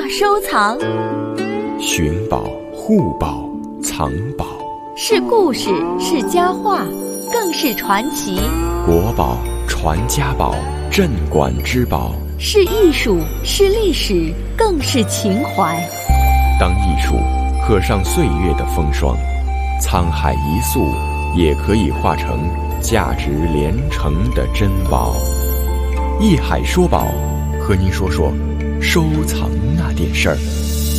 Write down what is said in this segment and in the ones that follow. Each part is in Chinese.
收藏。 寻宝、护宝、藏宝， 是故事，是佳话，更是传奇。 国宝、传家宝、镇馆之宝， 是艺术，是历史，更是情怀。 当艺术刻上岁月的风霜，沧海一粟也可以化成价值连城的珍宝。艺海说宝，和您说说收藏那点事儿。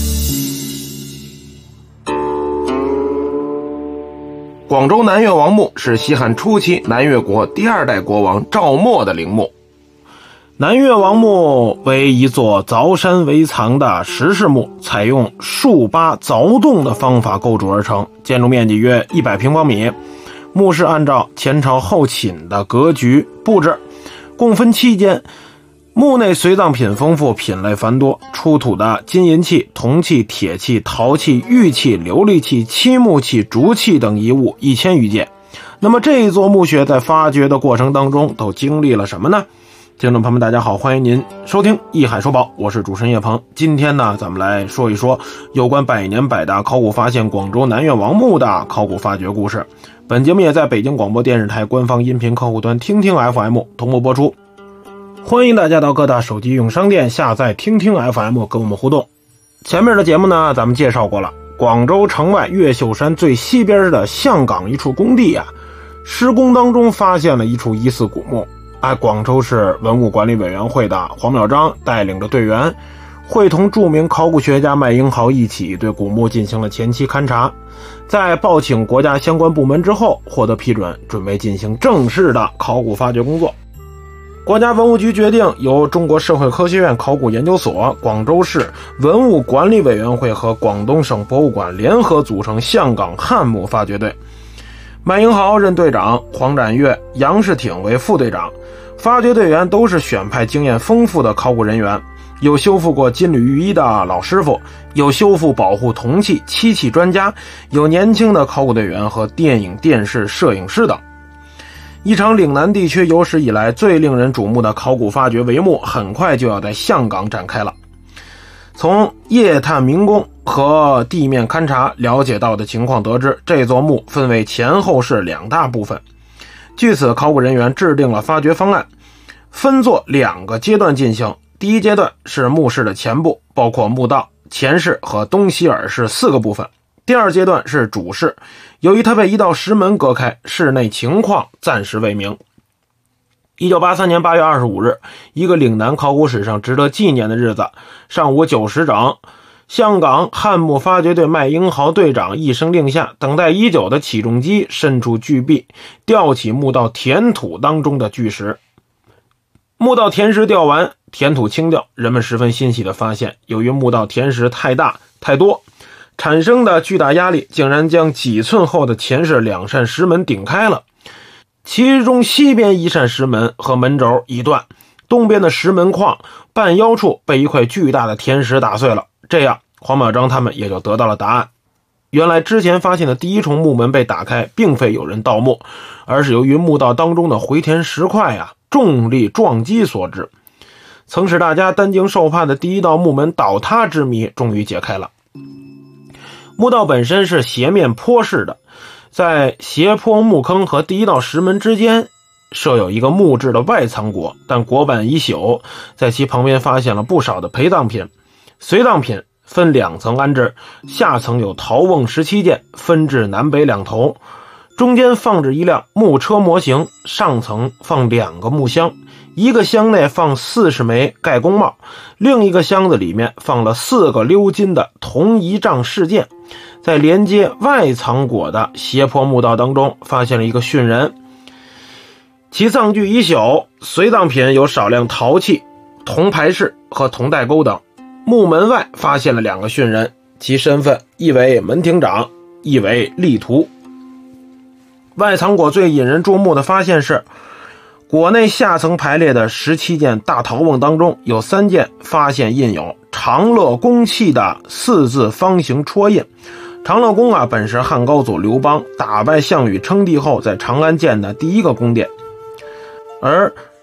广州南越王墓是西汉初期南越国第二代国王赵默的陵墓。 南越王墓为一座凿山为藏的石室墓，采用竖八凿洞的方法构筑而成，建筑面积约100平方米。墓室按照前朝后寝的格局布置，共分7间。墓内随葬品丰富，品类繁多，出土的金银器、铜器、铁器、陶器、玉器、琉璃器、漆木器、竹器等遗物1000余件。那么这一座墓穴在发掘的过程当中都经历了什么呢？听众朋友们大家好，欢迎您收听艺海说宝，我是主持人叶鹏。今天呢，咱们来说一说有关百年百大考古发现广州南越王墓的考古发掘故事。本节目也在北京广播电视台官方音频客户端听听 FM 同步播出，欢迎大家到各大手机应用商店下载听听 FM 跟我们互动。前面的节目呢，咱们介绍过了，广州城外越秀山最西边的象岗一处工地啊，施工当中发现了一处疑似古墓。广州市文物管理委员会的黄淼章带领着队员，会同著名考古学家麦英豪一起对古墓进行了前期勘察，在报请国家相关部门之后获得批准，准备进行正式的考古发掘工作。国家文物局决定由中国社会科学院考古研究所、广州市文物管理委员会和广东省博物馆联合组成象岗汉墓发掘队，麦英豪任队长，黄展岳、杨世挺为副队长。发掘队员都是选派经验丰富的考古人员，有修复过金缕玉衣的老师傅，有修复保护铜器、漆器专家，有年轻的考古队员和电影、电视、摄影师等。一场岭南地区有史以来最令人瞩目的考古发掘帷幕很快就要在象岗展开了。从夜探民工和地面勘察了解到的情况得知，这座墓分为前后室2大部分。据此，考古人员制定了发掘方案，分作2个阶段进行。第一阶段是墓室的前部，包括墓道、前室和东西耳室4个部分。第二阶段是主室，由于它被一道石门隔开，室内情况暂时未明。1983年8月25日，一个岭南考古史上值得纪念的日子，上午9时整，象岗汉墓发掘队麦英豪队长一声令下，等待已久的起重机伸出巨臂，吊起墓道填土当中的巨石。墓道填石吊完，填土清掉，人们十分欣喜地发现，由于墓道填石太大太多，产生的巨大压力竟然将几寸厚的前室2扇石门顶开了。其中西边1扇石门和门轴已断，东边的石门框半腰处被一块巨大的填石打碎了。这样黄淼章他们也就得到了答案。原来之前发现的第一重墓门被打开，并非有人盗墓，而是由于墓道当中的回填石块重力撞击所致。曾使大家担惊受怕的第一道墓门倒塌之谜终于解开了。墓道本身是斜面坡式的，在斜坡墓坑和第一道石门之间设有一个木质的外藏椁，但椁板已朽，在其旁边发现了不少的陪葬品。随葬品分2层安置，下层有陶瓮17件，分至南北2头，中间放置一辆木车模型，上层放2个木箱，一个箱内放40枚盖公帽，另一个箱子里面放了4个鎏金的铜仪仗饰件。在连接外藏椁的斜坡墓道当中，发现了一个殉人，其葬具已朽，随葬品有少量陶器、铜牌饰和铜带钩等。墓门外发现了2个殉人，其身份一为门庭长，一为吏徒。外藏椁最引人注目的发现是，椁内下层排列的17件大陶瓮当中，有3件发现印有长乐公器的4字方形戳印。长乐宫本是汉高祖刘邦打败项羽称帝后在长安建的第一个宫殿，而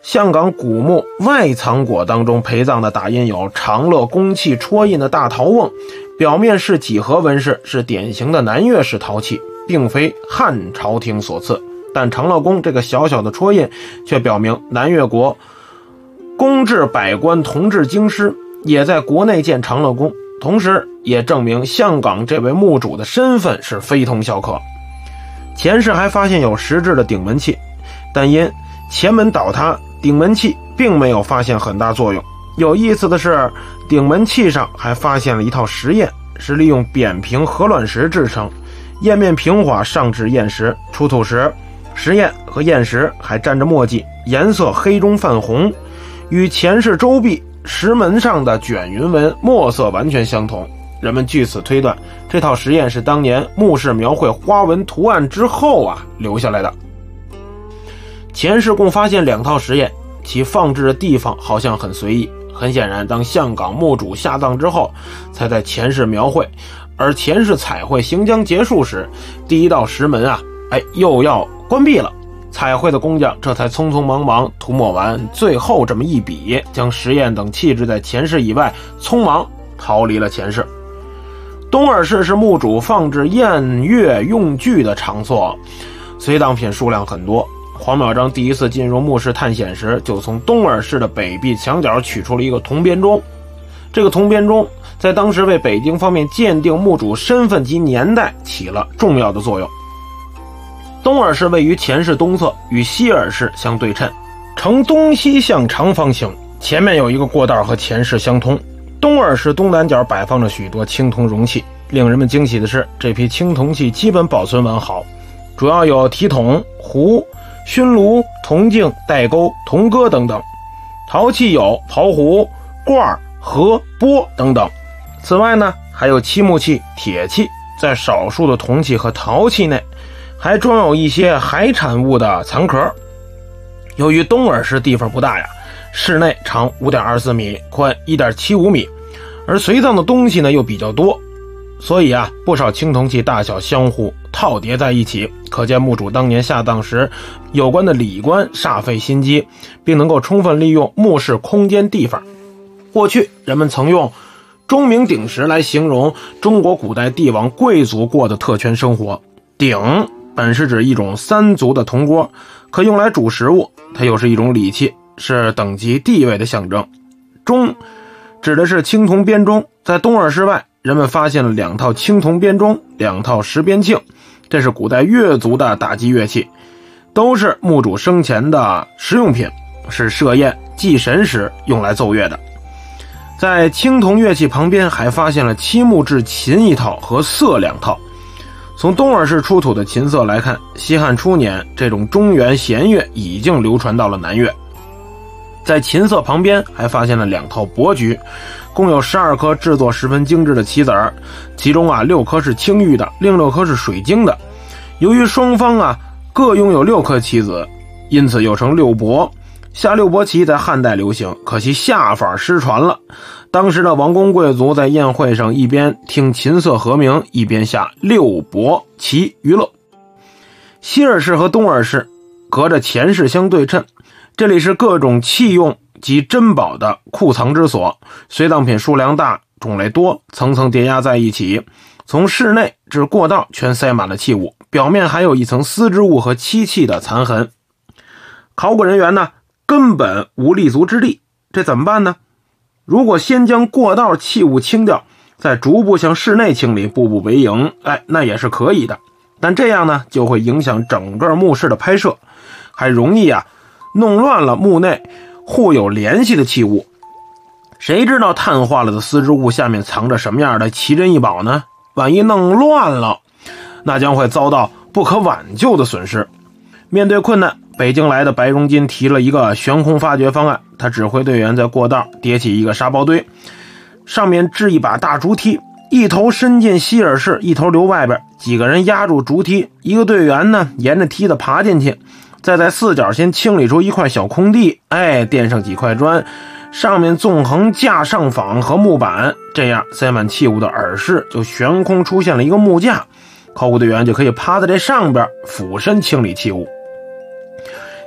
象岗古墓外藏椁当中陪葬的打印有长乐公器戳印的大陶瓮，表面是几何纹饰，是典型的南越式陶器，并非汉朝廷所赐。但长乐宫这个小小的戳印却表明南越国公制百官同治京师，也在国内建长乐宫，同时也证明象岗这位墓主的身份是非同小可。前世还发现有石质的顶门器，但因前门倒塌，顶门器并没有发现很大作用。有意思的是，顶门器上还发现了一套石砚，是利用扁平鹅卵石制成，砚面平滑，上至砚石，出土时石砚和砚石还沾着墨迹，颜色黑中泛红，与前世周壁石门上的卷云纹墨色完全相同。人们据此推断，这套石砚是当年墓室描绘花纹图案之后留下来的。前世共发现2套石砚，其放置的地方好像很随意，很显然当象岗墓主下葬之后才在前世描绘，而前世彩绘行将结束时，第一道石门又要关闭了，彩绘的工匠这才匆匆忙忙涂抹完最后这么一笔，将石砚等弃置在前世以外，匆忙逃离了前世。东耳室是墓主放置宴乐用具的场所，随葬品数量很多。黄邈章第一次进入墓室探险时，就从东耳室的北壁墙角取出了一个铜编钟。这个铜编钟在当时为北京方面鉴定墓主身份及年代起了重要的作用。东耳室位于前室东侧，与西耳室相对称，呈东西向长方形，前面有一个过道和前室相通。东耳室东南角摆放着许多青铜容器，令人们惊喜的是，这批青铜器基本保存完好，主要有提桶、壶、熏炉、铜镜、带钩、铜戈等等。陶器有刨壶、罐、盒、钵等等。此外呢，还有漆木器、铁器，在少数的铜器和陶器内还装有一些海产物的残壳。由于东耳室地方不大室内长 5.24 米，宽 1.75 米，而随葬的东西呢又比较多，所以不少青铜器大小相互套叠在一起，可见墓主当年下葬时有关的礼官煞费心机，并能够充分利用墓室空间地方。过去人们曾用钟鸣鼎食来形容中国古代帝王贵族过的特权生活。鼎本是指一种3足的铜锅，可用来煮食物，它又是一种礼器，是等级地位的象征。钟指的是青铜编钟，在东耳室外人们发现了2套青铜编钟，2套石编磬，这是古代越族的打击乐器，都是墓主生前的实用品，是设宴祭神时用来奏乐的。在青铜乐器旁边还发现了漆木制琴1套和瑟2套。从东耳室出土的琴瑟来看，西汉初年这种中原弦乐已经流传到了南越。在琴瑟旁边还发现了2套帛菊，共有12颗制作十分精致的棋子儿，其中6颗是青玉的，另6颗是水晶的。由于双方各拥有6颗棋子，因此又称六帛。下六帛棋在汉代流行，可惜下法失传了。当时的王公贵族在宴会上一边听琴瑟和鸣，一边下六帛棋娱乐。西耳室和东耳室隔着前室相对称，这里是各种器用及珍宝的库藏之所，随葬品数量大，种类多，层层叠压在一起，从室内至过道全塞满了器物，表面还有一层丝织物和漆器的残痕。考古人员呢根本无立足之地，这怎么办呢？如果先将过道器物清掉，再逐步向室内清理，步步为营，那也是可以的。但这样呢就会影响整个墓室的拍摄，还容易弄乱了墓内互有联系的器物。谁知道碳化了的丝织物下面藏着什么样的奇珍异宝呢？万一弄乱了，那将会遭到不可挽救的损失。面对困难，北京来的白荣金提了一个悬空发掘方案，他指挥队员在过道叠起一个沙包堆，上面置一把大竹梯，一头伸进西耳室，一头留外边，几个人压住竹梯，一个队员呢沿着梯子爬进去，再在四角先清理出一块小空地，垫上几块砖，上面纵横架上坊和木板，这样塞满器物的耳室就悬空出现了一个木架，考古队员就可以趴在这上边俯身清理器物。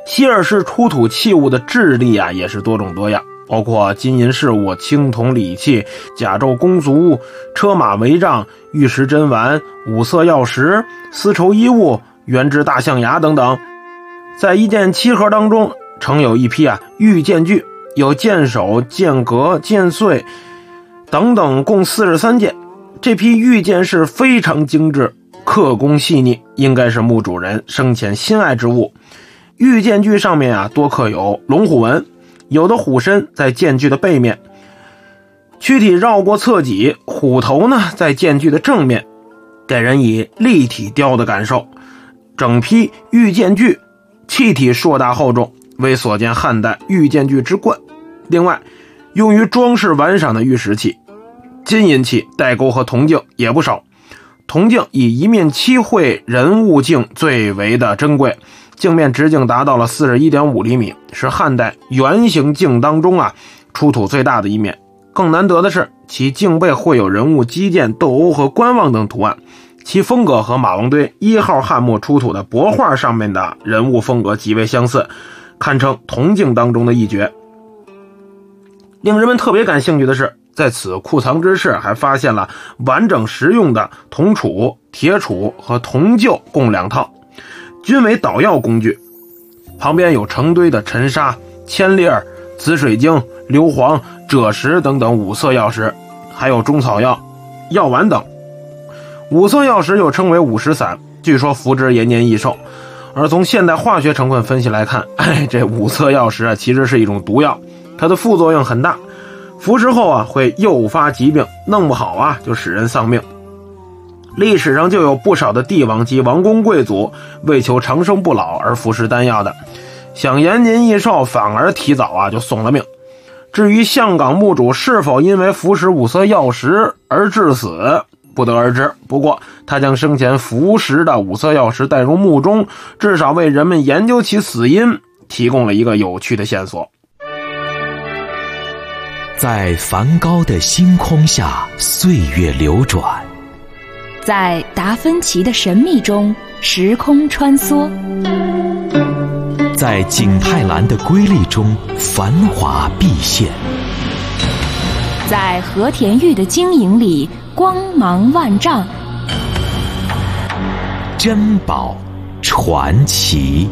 希尔氏出土器物的质地啊也是多种多样，包括金银饰物、青铜礼器、甲胄公俗、车马帷帐、玉石珍玩、五色药石、丝绸衣物、原制大象牙等等。在一件漆盒当中盛有一批玉剑具，有剑首、剑格、剑穗等等，共43件。这批玉剑是非常精致，刻工细腻，应该是墓主人生前心爱之物。玉剑具上面多刻有龙虎纹，有的虎身在剑具的背面，躯体绕过侧脊，虎头呢在剑具的正面，给人以立体雕的感受。整批玉剑具器体硕大厚重，为所见汉代玉剑具之冠。另外，用于装饰玩赏的玉石器、金银器、带钩和铜镜也不少。铜镜以一面漆绘人物镜最为的珍贵，镜面直径达到了 41.5 厘米，是汉代圆形镜当中出土最大的一面。更难得的是，其镜背绘有人物击剑、斗殴和观望等图案，其风格和马王堆1号汉墓出土的帛画上面的人物风格极为相似，堪称铜镜当中的一绝。令人们特别感兴趣的是，在此库藏之室还发现了完整实用的铜杵、铁杵和铜臼共2套，均为捣药工具。旁边有成堆的沉沙、铅粒、紫水晶、硫磺、赭石等等五色药石，还有中草药、药丸等。五色药石又称为五石散，据说服之延年益寿。而从现代化学成分分析来看，这五色药石其实是一种毒药，它的副作用很大，服食后会诱发疾病，弄不好就使人丧命。历史上就有不少的帝王及王公贵族为求长生不老而服食丹药的，想延年益寿反而提早就送了命。至于香港墓主是否因为服食五色药石而致死，不得而知。不过他将生前服食的五色药石带入墓中，至少为人们研究其死因提供了一个有趣的线索。 在梵高的星空下，岁月流转； 在达芬奇的神秘中，时空穿梭； 在景泰蓝的瑰丽中，繁华毕现； 在和田玉的晶莹里，光芒万丈。 珍宝传奇。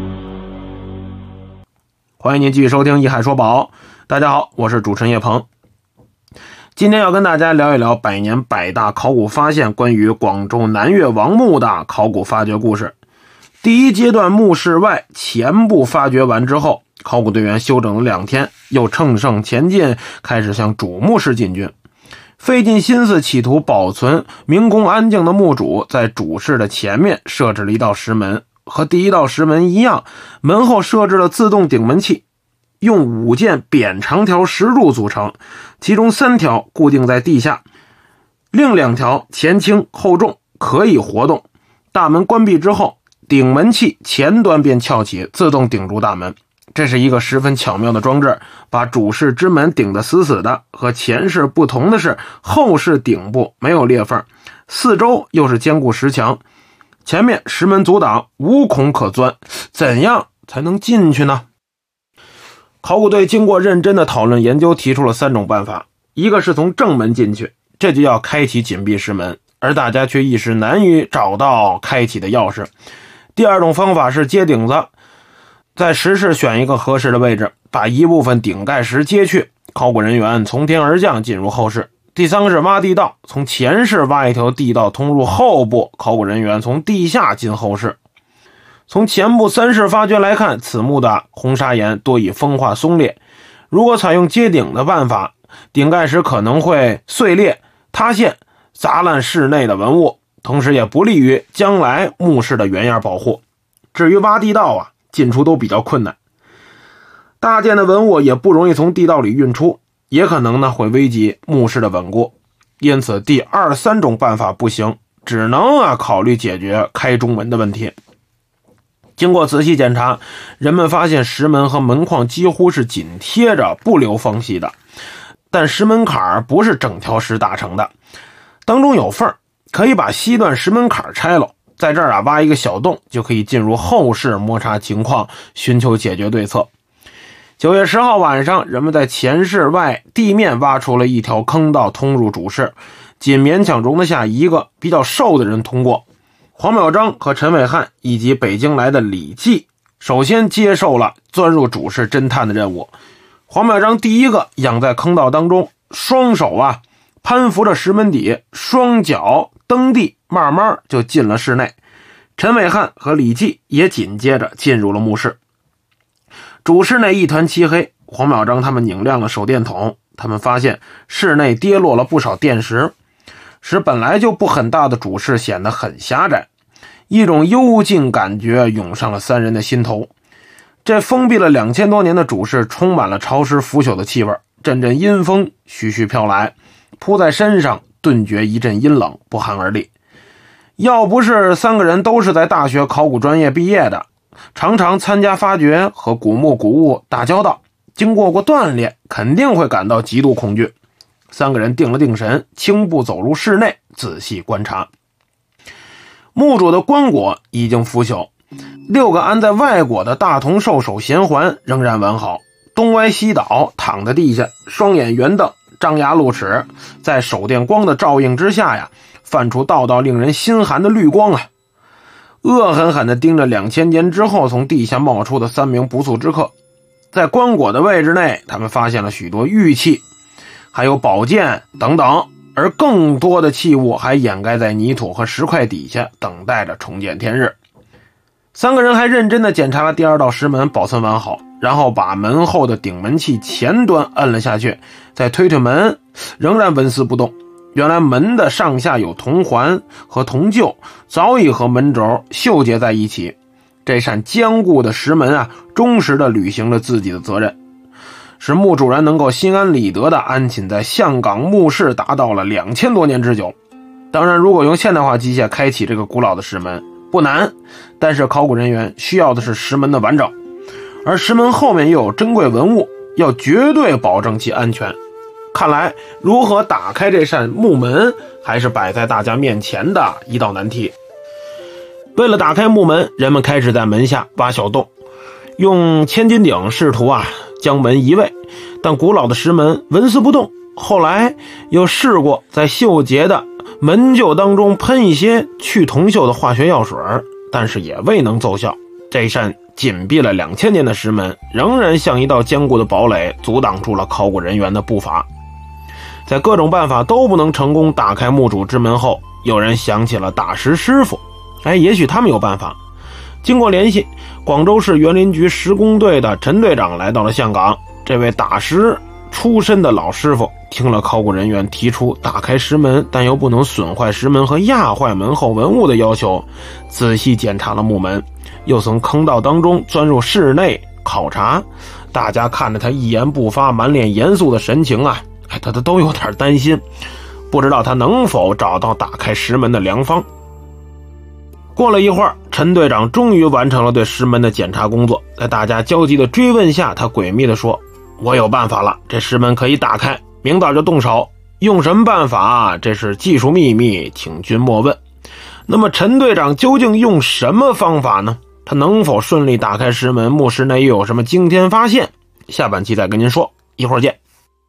欢迎您继续收听一海说宝。大家好，我是主持人叶鹏。今天要跟大家聊一聊百年百大考古发现关于广州南岳王墓的考古发掘故事。第一阶段墓室外前部发掘完之后，考古队员休整了2天，又乘胜前进，开始向主墓室进军。费尽心思企图保存明宫安静的墓主，在主室的前面设置了一道石门，和第一道石门一样，门后设置了自动顶门器，用5件扁长条石柱组成，其中3条固定在地下，另2条前轻后重，可以活动。大门关闭之后，顶门器前端便翘起，自动顶住大门。这是一个十分巧妙的装置，把主室之门顶得死死的。和前室不同的是，后室顶部没有裂缝，四周又是坚固石墙，前面石门阻挡，无孔可钻，怎样才能进去呢？考古队经过认真的讨论研究，提出了3种办法。一个是从正门进去，这就要开启紧闭石门，而大家却一时难以找到开启的钥匙。第2种方法是接顶子，在石室选一个合适的位置，把一部分顶盖石揭去，考古人员从天而降进入后室。第3个是挖地道，从前室挖一条地道通入后部，考古人员从地下进后室。从前部3室发掘来看，此墓的红砂岩多以风化松裂，如果采用接顶的办法，顶盖石可能会碎裂塌陷，砸烂室内的文物，同时也不利于将来墓室的原样保护。至于挖地道进出都比较困难，大件的文物也不容易从地道里运出，也可能会危及墓室的稳固。因此第2、3种办法不行，只能考虑解决开中门的问题。经过仔细检查，人们发现石门和门框几乎是紧贴着，不留缝隙的，但石门槛不是整条石打成的，当中有缝，可以把西段石门槛拆了， 在这儿挖一个小洞，就可以进入后室摸查情况，寻求解决对策。9月10号晚上，人们在前室外地面挖出了一条坑道通入主室，仅勉强容得下一个比较瘦的人通过。黄淼章和陈伟汉以及北京来的李济首先接受了钻入主室侦探的任务。黄淼章第一个仰在坑道当中，双手攀扶着石门底，双脚蹬地，慢慢就进了室内。陈伟汉和李济也紧接着进入了墓室。主室内一团漆黑，黄淼章他们拧亮了手电筒，他们发现室内跌落了不少电石，使本来就不很大的主室显得很狭窄。一种幽静感觉涌上了3人的心头。这封闭了2000多年的主室充满了潮湿腐朽的气味，阵阵阴风徐徐飘来，扑在身上，顿觉一阵阴冷，不寒而栗。要不是3个人都是在大学考古专业毕业的，常常参加发掘和古墓古物打交道，经过过锻炼，肯定会感到极度恐惧。3个人定了定神，轻步走入室内，仔细观察。墓主的棺椁已经腐朽，6个安在外椁的大铜兽首衔环仍然完好，东歪西倒躺在地下，双眼圆瞪，张牙露齿，在手电光的照映之下泛出道道令人心寒的绿光恶狠狠地盯着2000年之后从地下冒出的3名不速之客。在棺椁的位置内，他们发现了许多玉器，还有宝剑等等，而更多的器物还掩盖在泥土和石块底下，等待着重见天日。3个人还认真地检查了第2道石门，保存完好，然后把门后的顶门器前端摁了下去，再推推门，仍然纹丝不动。原来门的上下有铜环和铜臼，早已和门轴绣结在一起。这扇坚固的石门忠实地履行了自己的责任，使墓主人能够心安理得地安寝在象岗墓室，达到了2000多年之久。当然，如果用现代化机械开启这个古老的石门不难，但是考古人员需要的是石门的完整，而石门后面又有珍贵文物，要绝对保证其安全。看来如何打开这扇木门还是摆在大家面前的一道难题。为了打开木门，人们开始在门下挖小洞，用千斤顶试图将门移位，但古老的石门纹丝不动。后来又试过在锈结的门臼当中喷一些去铜锈的化学药水，但是也未能奏效。这扇紧闭了2000年的石门仍然像一道坚固的堡垒，阻挡住了考古人员的步伐。在各种办法都不能成功打开墓主之门后，有人想起了打石师傅，也许他们有办法。经过联系，广州市园林局施工队的陈队长来到了象岗。这位打石出身的老师傅听了考古人员提出打开石门但又不能损坏石门和压坏门后文物的要求，仔细检查了木门，又从坑道当中钻入室内考察。大家看着他一言不发，满脸严肃的神情他都有点担心，不知道他能否找到打开石门的良方。过了一会儿，陈队长终于完成了对石门的检查工作。在大家焦急的追问下，他诡秘地说：“我有办法了，这石门可以打开，明早就动手。用什么办法？这是技术秘密，请君莫问。”那么陈队长究竟用什么方法呢？他能否顺利打开石门？墓室内又有什么惊天发现？下半期再跟您说，一会儿见。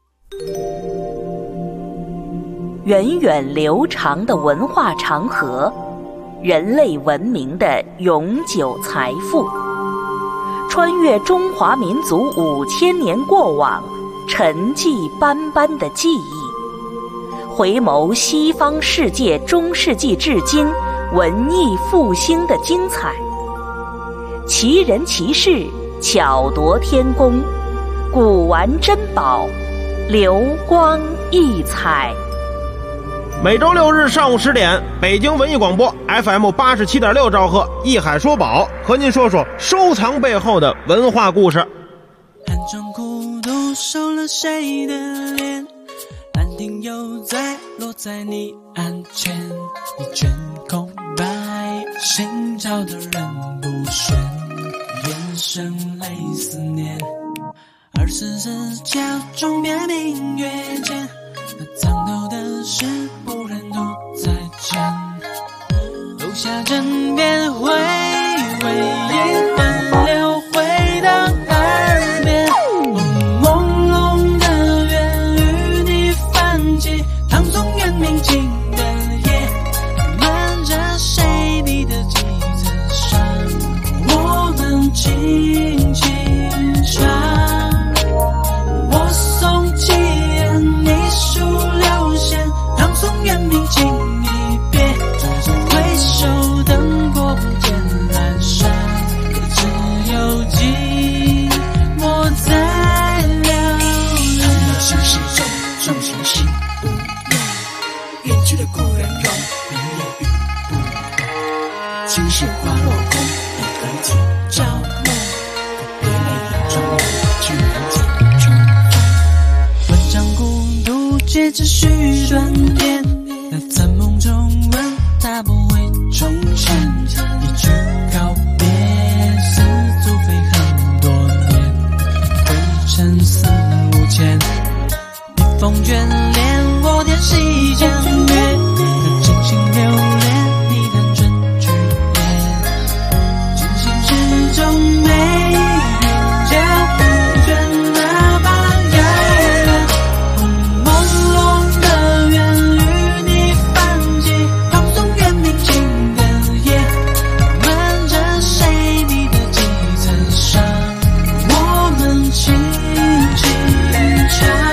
源远流长的文化长河，人类文明的永久财富，穿越中华民族5000年过往，沉寂斑斑的记忆，回眸西方世界中世纪至今文艺复兴的精彩，奇人奇事，巧夺天工，古玩珍宝，流光溢彩。 每周6日上午10点，北京文艺广播 FM 87.6兆赫，艺海说宝和您说说收藏背后的文化故事。 寒窗苦读收了谁的脸，兰亭又在落在你案前，一卷空白，心照的人不喧，眼神泪思念，24时桥中边明月间，那藏头的事不忍独再见，留下真去的固然容，人也遇不得。情是花落空，一个起朝暮，别泪中人，去难解重逢。万丈孤独，皆只须断点。那在梦中问，他不会重现。一句告别，似足飞很多年，归程思无牵。逆风眷恋，我天西江月，那尽情留恋，你弹春去恋。真心之中没人家不倦，那把遥远朦胧的缘与你泛起，放纵远明情的夜，瞒着谁你的几层伤，我们轻轻唱。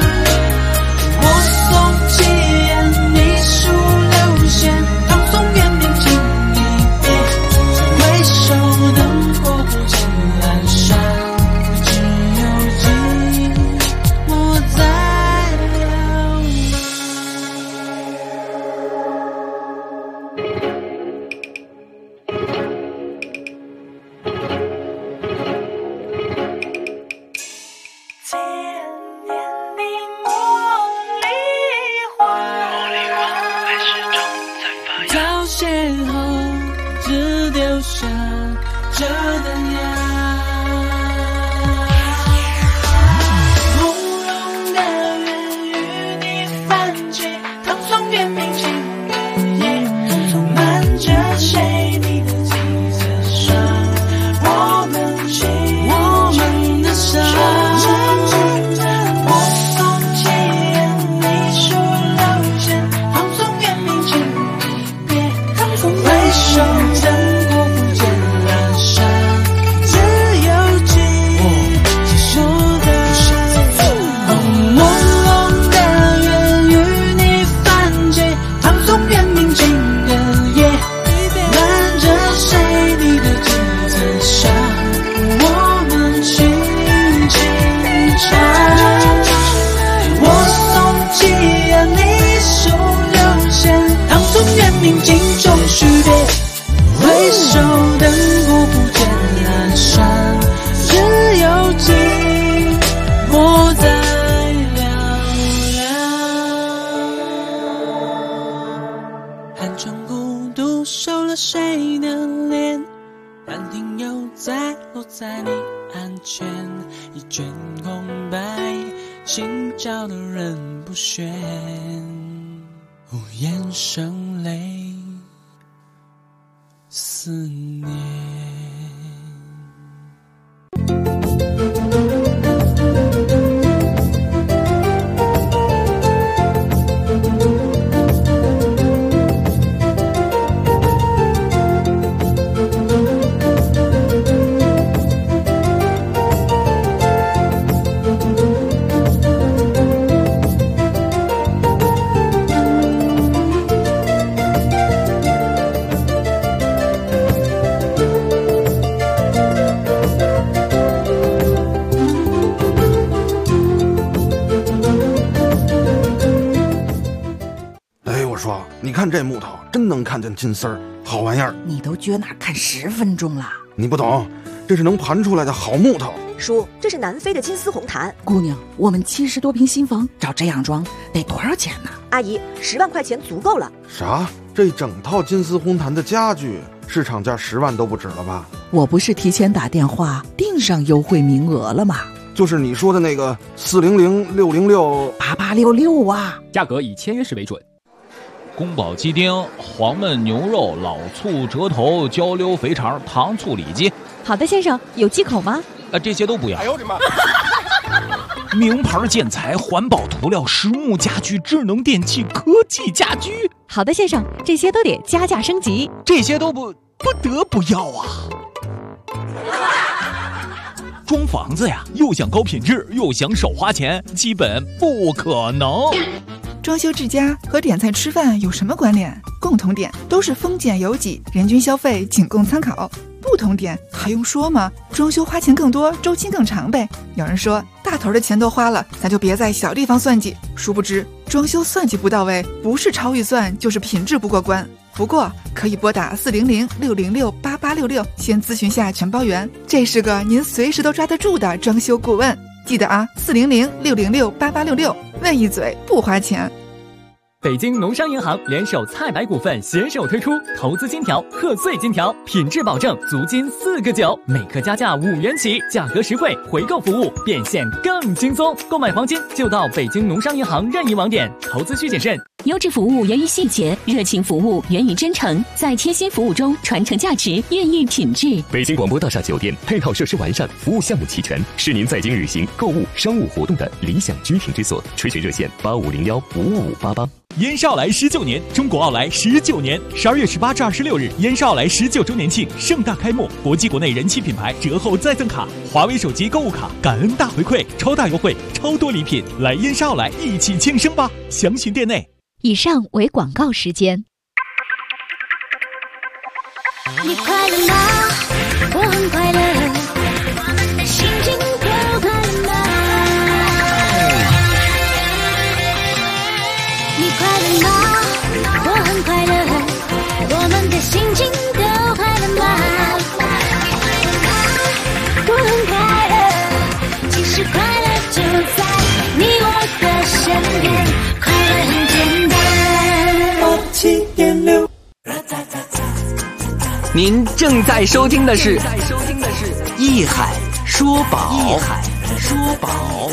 邂逅，只丢下这灯芽。朦胧的缘与你泛起，唐宋远明情的夜，瞒着谁你的几层伤，我们轻轻的伤。我送起烟，你数流线，唐宋远明情回首灯火不见阑珊，只有记结束的朦胧的缘与你泛起，唐宋远明情的夜，瞒着谁你的几层伤，我们轻轻唱。我送起烟，你数流线，唐宋远明镜中许别。回首灯火不见阑珊，只有寂寞在寥寥。寒窗孤独，收了谁的脸？兰亭又在落在你案前，一卷空白，心照的人不选，无言声泪。思念。 你看这木头真能看见金丝儿，好玩意儿。 你都撅哪看10分钟了？ 你不懂，这是能盘出来的好木头。 叔，这是南非的金丝红檀。 姑娘，我们70多平新房，照这样装得多少钱呢？ 阿姨，10万块钱足够了。 啥？这整套金丝红檀的家具，市场价10万都不止了吧？ 我不是提前打电话订上优惠名额了吗？ 就是你说的那个400-606-8866 啊， 价格以签约时为准。宫保鸡丁、黄焖牛肉、老醋、折头、焦溜肥肠、糖醋里脊。 好的，先生，有忌口吗？ 这些都不要。 哎呦我的妈！ 名牌建材、环保涂料、实木家具、智能电器、科技家居。 好的，先生，这些都得加价升级。 这些都不得不要啊！装房子呀，又想高品质，又想少花钱，基本不可能。 装修之家和点菜吃饭有什么关联？共同点都是丰俭由己，人均消费仅供参考。不同点还用说吗？装修花钱更多，周期更长呗。有人说大头的钱都花了，咱就别在小地方算计。殊不知装修算计不到位，不是超预算就是品质不过关。不过可以拨打400-606-8866先咨询下承包员，这是个您随时都抓得住的装修顾问。记得啊，400-606-8866，问一嘴不花钱。 北京农商银行联手菜百股份携手推出投资金条、贺岁金条，品质保证，足金4个9，每颗加价5元起，价格实惠，回购服务变现更轻松。购买黄金就到北京农商银行任意网点，投资需谨慎。 优质服务源于细节，热情服务源于真诚，在贴心服务中传承价值，孕育品质。 北京广播大厦酒店配套设施完善，服务项目齐全，是您在京旅行、购物、商务活动的理想居停之所。垂询热线8501-55588。 燕少来19年，中国奥莱19年，12月18至26日，燕少来19周年庆盛大开幕，国际国内人气品牌折后再赠卡，华为手机购物卡，感恩大回馈，超大优惠，超多礼品，来燕少来一起庆生吧！详询店内。 以上为广告时间。 你快乐吗？我很快乐，我们的心情都快乐吗？你快乐吗？我很快乐，我们的心情都快乐吗？我很快乐，其实快乐就在你我的身边，快乐很简单。87.6， 您正在收听的是《艺海说宝》。艺海说宝。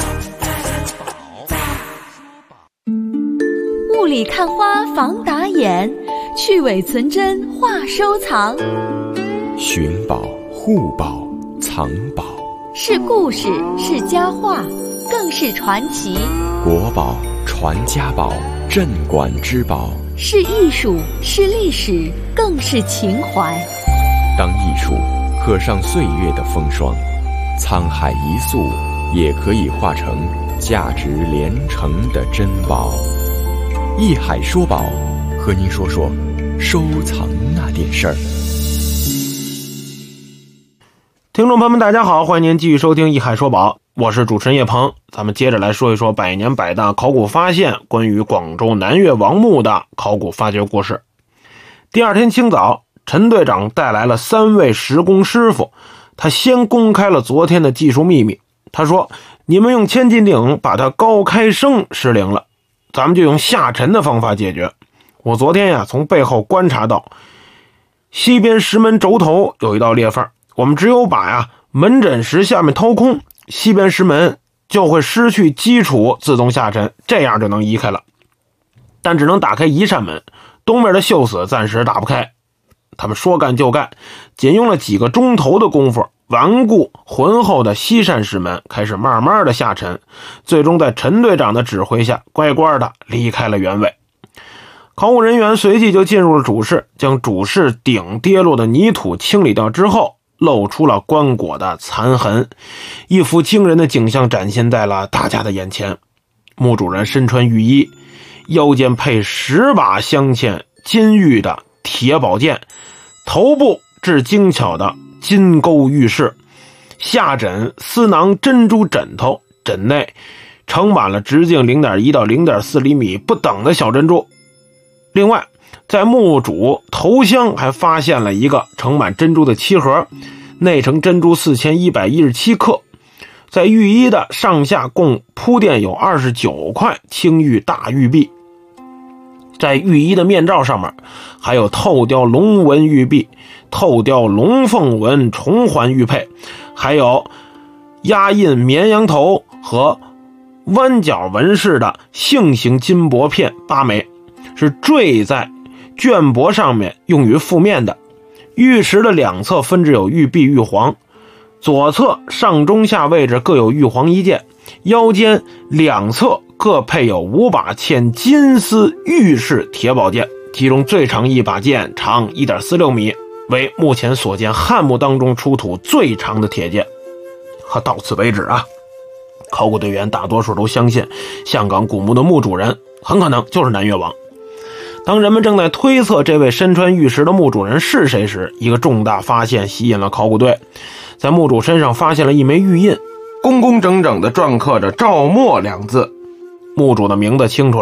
雾里看花防打眼，去伪存真话收藏。 寻宝、护宝、藏宝， 是故事，是佳话，更是传奇。 国宝、传家宝、镇馆之宝， 是艺术，是历史，更是情怀。 当艺术刻上岁月的风霜，沧海一粟也可以化成价值连城的珍宝。艺海说宝，和您说说收藏那点事儿。 听众朋友们大家好，欢迎您继续收听艺海说宝，我是主持人叶鹏。咱们接着来说一说百年百大考古发现关于广州南岳王墓的考古发掘故事。第二天清早，陈队长带来了3位石工师傅，他先公开了昨天的技术秘密。他说，你们用千斤顶把它高开升失灵了，咱们就用下沉的方法解决。我昨天呀，从背后观察到西边石门轴头有一道裂缝，我们只有把门枕石下面掏空，西边石门就会失去基础自动下沉，这样就能移开了。但只能打开一扇门，东面的锈死暂时打不开。他们说干就干，仅用了几个钟头的功夫，顽固浑厚的西扇石门开始慢慢的下沉，最终在陈队长的指挥下乖乖的离开了原位。考古人员随即就进入了主室，将主室顶跌落的泥土清理掉之后，露出了棺椁的残痕，一幅惊人的景象展现在了大家的眼前。墓主人身穿玉衣，腰间配10把镶嵌金玉的铁宝剑，头部制精巧的金钩玉饰，下枕丝囊珍珠枕头，枕内盛满了直径 0.1 到 0.4 厘米不等的小珍珠。另外，在墓主头箱还发现了一个盛满珍珠的漆盒，内盛珍珠4117克。在玉衣的上下共铺垫有29块青玉大玉璧，在玉衣的面罩上面还有透雕龙纹玉璧、透雕龙凤纹重环玉佩，还有压印绵羊头和弯角纹饰的杏形金箔片8枚，是坠在绢帛上面用于覆面的。玉石的两侧分置有玉璧玉环，左侧上中下位置各有玉环1件，腰间两侧各配有5把嵌金丝玉式铁宝剑，其中最长一把剑长 1.46 米，为目前所见汉墓当中出土最长的铁剑。和到此为止考古队员大多数都相信香港古墓的墓主人很可能就是南岳王。当人们正在推测这位身穿玉石的墓主人是谁时，一个重大发现吸引了考古队。在墓主身上发现了一枚玉印， 工工整整地篆刻着赵默2字。 墓主的名字清楚了，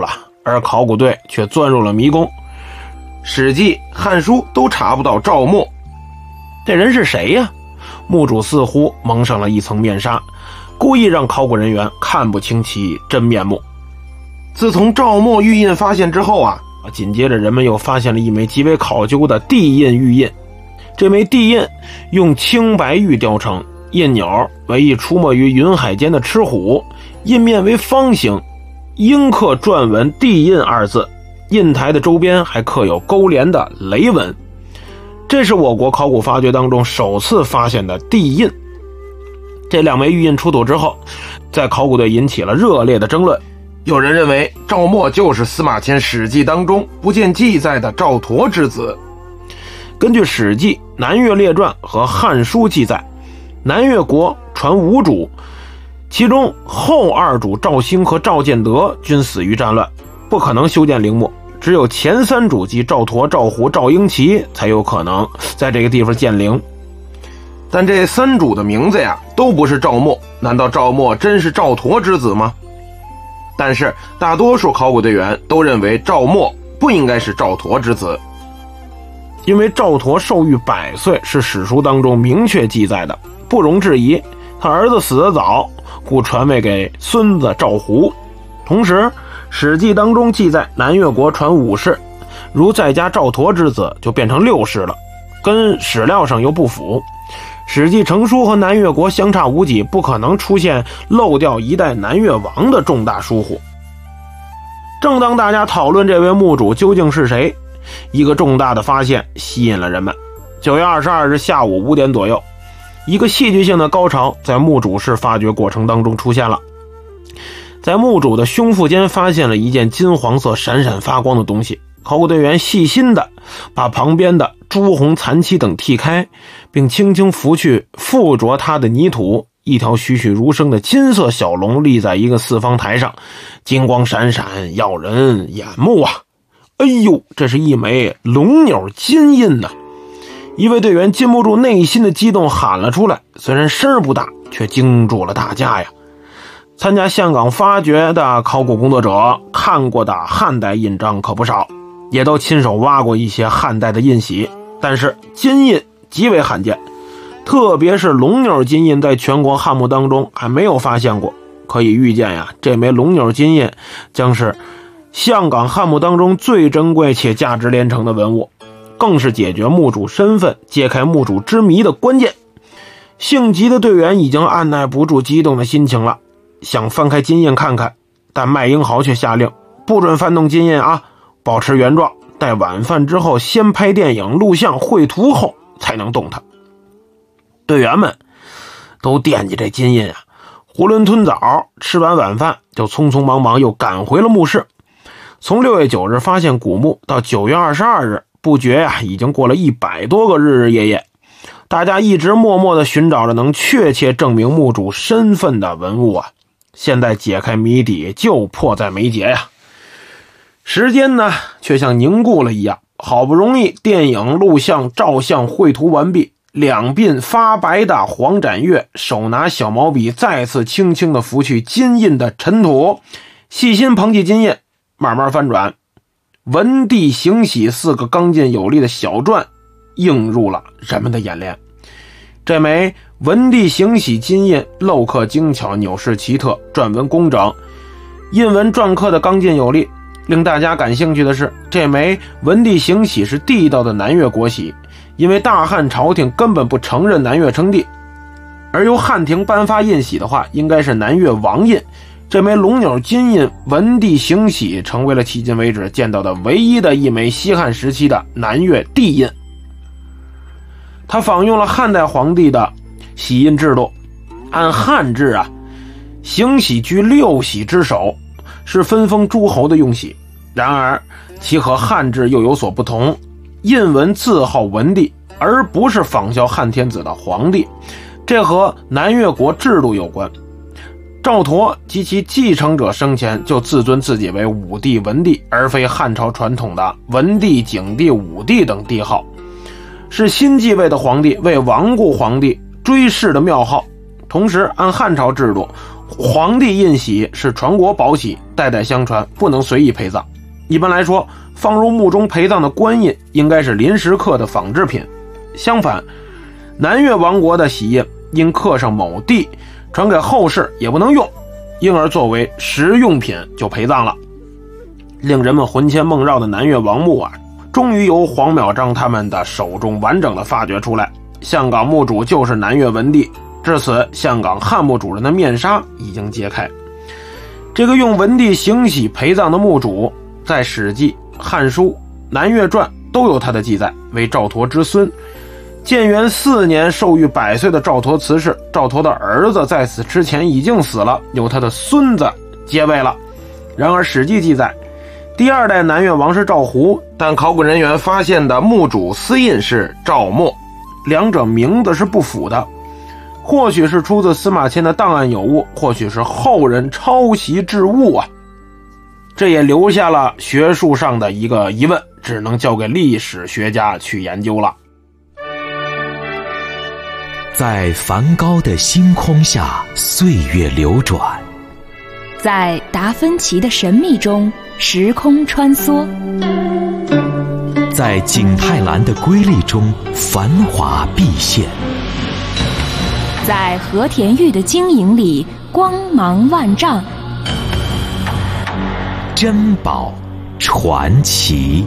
而考古队却钻入了迷宫。 史记、汉书都查不到赵默， 这人是谁呀？墓主似乎蒙上了一层面纱，故意让考古人员看不清其真面目。 自从赵默玉印发现之后啊， 紧接着人们又发现了一枚极为考究的地印玉印。这枚地印用青白玉雕成，印钮为一出没于云海间的赤虎，印面为方形，阴刻篆文地印二字，印台的周边还刻有勾连的雷纹。这是我国考古发掘当中首次发现的地印。这两枚玉印出土之后，在考古队引起了热烈的争论。 有人认为赵默就是司马迁《史记》当中不见记载的赵佗之子。 根据《史记》《南越列传》和《汉书》记载，南越国传5主，其中后2主赵兴和赵建德均死于战乱，不可能修建陵墓，只有前3主即赵佗、赵胡、赵婴齐才有可能在这个地方建陵。 但这3主的名字呀都不是赵默，难道赵默真是赵佗之子吗？但是大多数考古队员都认为赵默不应该是赵佗之子， 因为赵佗寿逾100岁是史书当中明确记载的，不容置疑。他儿子死得早，故传位给孙子赵胡。同时《史记》当中记载南越国传5世，如再加赵佗之子就变成6世了，跟史料上又不符。史记成书和南越国相差无几，不可能出现漏掉一代南越王的重大疏忽。正当大家讨论这位墓主究竟是谁，一个重大的发现吸引了人们。9月22日下午5点左右，一个戏剧性的高潮在墓主室发掘过程当中出现了。在墓主的胸腹间发现了一件金黄色闪闪发光的东西，考古队员细心地把旁边的朱红残漆等剔开，并轻轻拂去附着它的泥土。一条栩栩如生的金色小龙立在一个四方台上，金光闪闪，耀人眼目啊！哎呦，这是一枚龙钮金印呐！一位队员禁不住内心的激动喊了出来，虽然声不大，却惊住了大家呀！参加香港发掘的考古工作者看过的汉代印章可不少，也都亲手挖过一些汉代的印玺，但是金印极为罕见，特别是龙钮金印在全国汉墓当中还没有发现过。可以预见呀，这枚龙钮金印将是香港汉墓当中最珍贵且价值连城的文物，更是解决墓主身份、揭开墓主之谜的关键。性急的队员已经按耐不住激动的心情了，想翻开金印看看，但麦英豪却下令不准翻动金印啊，保持原状，待晚饭之后先拍电影、录像、绘图后才能动它。队员们都惦记这金印啊，囫囵吞枣，吃完晚饭就匆匆忙忙又赶回了墓室。从6月9日发现古墓到9月22日，不觉呀已经过了100多个日日夜夜。大家一直默默地寻找着能确切证明墓主身份的文物啊，现在解开谜底就迫在眉睫呀。时间呢却像凝固了一样，好不容易电影、录像、照相、绘图完毕，两鬓发白的黄展岳手拿小毛笔，再次轻轻地拂去金印的尘土，细心捧起金印，慢慢翻转，文帝行喜4个刚劲有力的小篆映入了人们的眼帘。这枚文帝行喜金印镂刻精巧，钮饰奇特，篆文工整，印文篆刻的刚劲有力。令大家感兴趣的是，这枚文帝行喜是地道的南越国玺，因为大汉朝廷根本不承认南越称帝，而由汉廷颁发印玺的话，应该是南越王印。这枚龙钮金印文帝行喜成为了迄今为止见到的唯一的一枚西汉时期的南越帝印。他仿用了汉代皇帝的玺印制度，按汉制啊，行喜居6玺之首，是分封诸侯的用玺。然而其和汉制又有所不同，印文字号文帝，而不是仿效汉天子的皇帝，这和南越国制度有关。赵佗及其继承者生前就自尊自己为武帝、文帝，而非汉朝传统的文帝、景帝、武帝等帝号，是新继位的皇帝为亡故皇帝追谥的庙号。同时按汉朝制度，皇帝印玺是传国宝玺，代代相传，不能随意陪葬。 一般来说，放入墓中陪葬的官印应该是临时刻的仿制品。相反，南越王国的玺印因刻上某地，传给后世也不能用，因而作为实用品就陪葬了。令人们魂牵梦绕的南越王墓啊，终于由黄淼章他们的手中完整的发掘出来。象岗墓主就是南越文帝，至此象岗汉墓主人的面纱已经揭开。这个用文帝行玺陪葬的墓主，在《史记》《汉书》《南越传》都有他的记载，为赵佗之孙。建元4年寿逾100岁的赵佗辞世，赵佗的儿子在此之前已经死了，由他的孙子接位了。然而《史记》记载，第2代南越王是赵胡， 但考古人员发现的墓主私印是赵默， 两者名字是不符的。或许是出自司马迁的档案有误，或许是后人抄袭致误啊。这也留下了学术上的一个疑问，只能交给历史学家去研究了。 在梵高的星空下，岁月流转； 在达芬奇的神秘中，时空穿梭； 在景泰蓝的瑰丽中，繁华毕现； 在和田玉的晶莹里，光芒万丈。 珍宝传奇。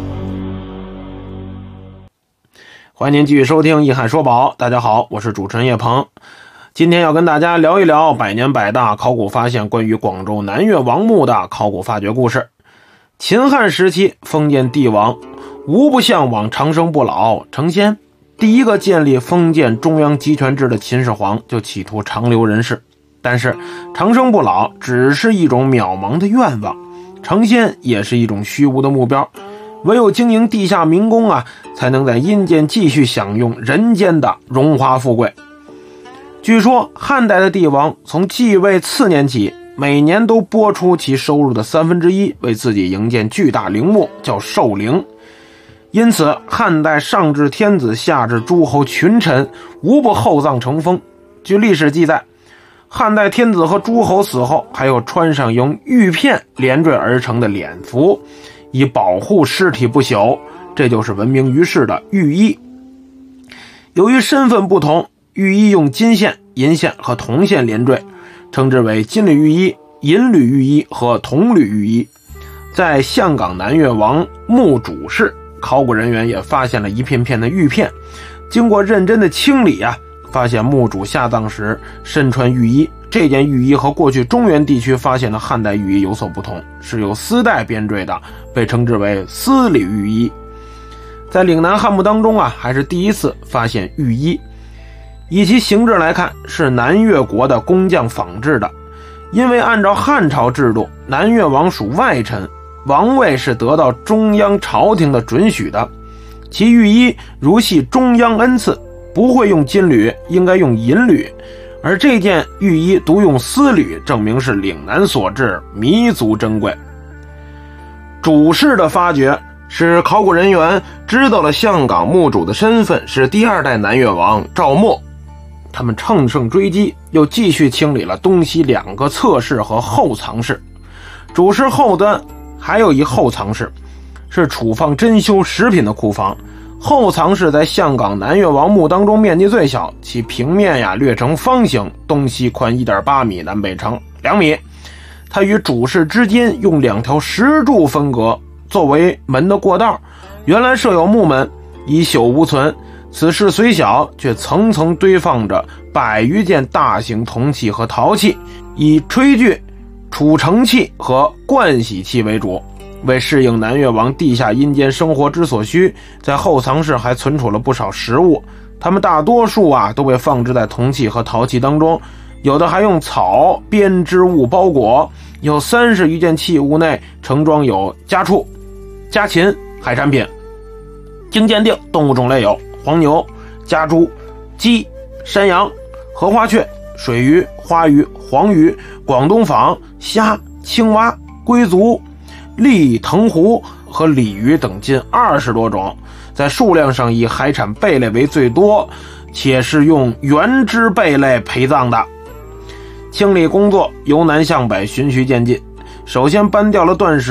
欢迎您继续收听《一海说宝》，大家好，我是主持人叶鹏。今天要跟大家聊一聊百年百大考古发现关于广州南越王墓的考古发掘故事。秦汉时期，封建帝王无不向往长生不老成仙，第一个建立封建中央集权制的秦始皇就企图长留人世，但是长生不老只是一种渺茫的愿望，成仙也是一种虚无的目标，唯有经营地下民工啊，才能在阴间继续享用人间的荣华富贵。据说汉代的帝王从继位次年起，每年都拨出其收入的1/3，为自己营建巨大陵墓，叫寿陵。因此汉代上至天子，下至诸侯群臣，无不厚葬成风。据历史记载，汉代天子和诸侯死后，还有穿上用玉片连缀而成的殓服，以保护尸体不朽，这就是闻名于世的玉衣。由于身份不同，玉衣用金线、银线和铜线连缀，称之为金缕玉衣、银缕玉衣和铜缕玉衣。在象岗南越王墓主室，考古人员也发现了一片片的玉片，经过认真的清理啊，发现墓主下葬时身穿玉衣。这件玉衣和过去中原地区发现的汉代玉衣有所不同，是由丝带编缀的，被称之为丝缕玉衣。在岭南汉墓当中啊，还是第一次发现玉衣。以其形制来看，是南越国的工匠仿制的。因为按照汉朝制度，南越王属外臣，王位是得到中央朝廷的准许的，其御衣如系中央恩赐，不会用金缕，应该用银缕，而这件御衣独用丝缕，证明是岭南所制，弥足珍贵。主室的发掘使考古人员知道了象岗墓主的身份是第2代南越王赵默。他们乘胜追击，又继续清理了东西2个侧室和后藏室。主室后端还有一后藏室，是储放珍馐食品的库房。后藏室在象岗南越王墓当中面积最小，其平面呀略呈方形，东西宽 1.8 米，南北长2米。它与主室之间用2条石柱分隔，作为门的过道。原来设有木门，已朽无存。此室虽小，却层层堆放着100余件大型铜器和陶器，以炊具、储盛器和盥洗器为主。为适应南越王地下阴间生活之所需，在后藏室还存储了不少食物，它们大多数都被放置在铜器和陶器当中，有的还用草编织物包裹。有30余件器物内盛装有家畜、家禽、海产品。经鉴定，动物种类有黄牛、家猪、鸡、山羊、荷花雀、水鱼、花鱼、黄鱼、广东舫、虾、青蛙、龟足、栗藤壶和鲤鱼等近20多种。在数量上以海产贝类为最多，且是用原汁贝类陪葬的。清理工作由南向北循序渐进，首先搬掉了断石，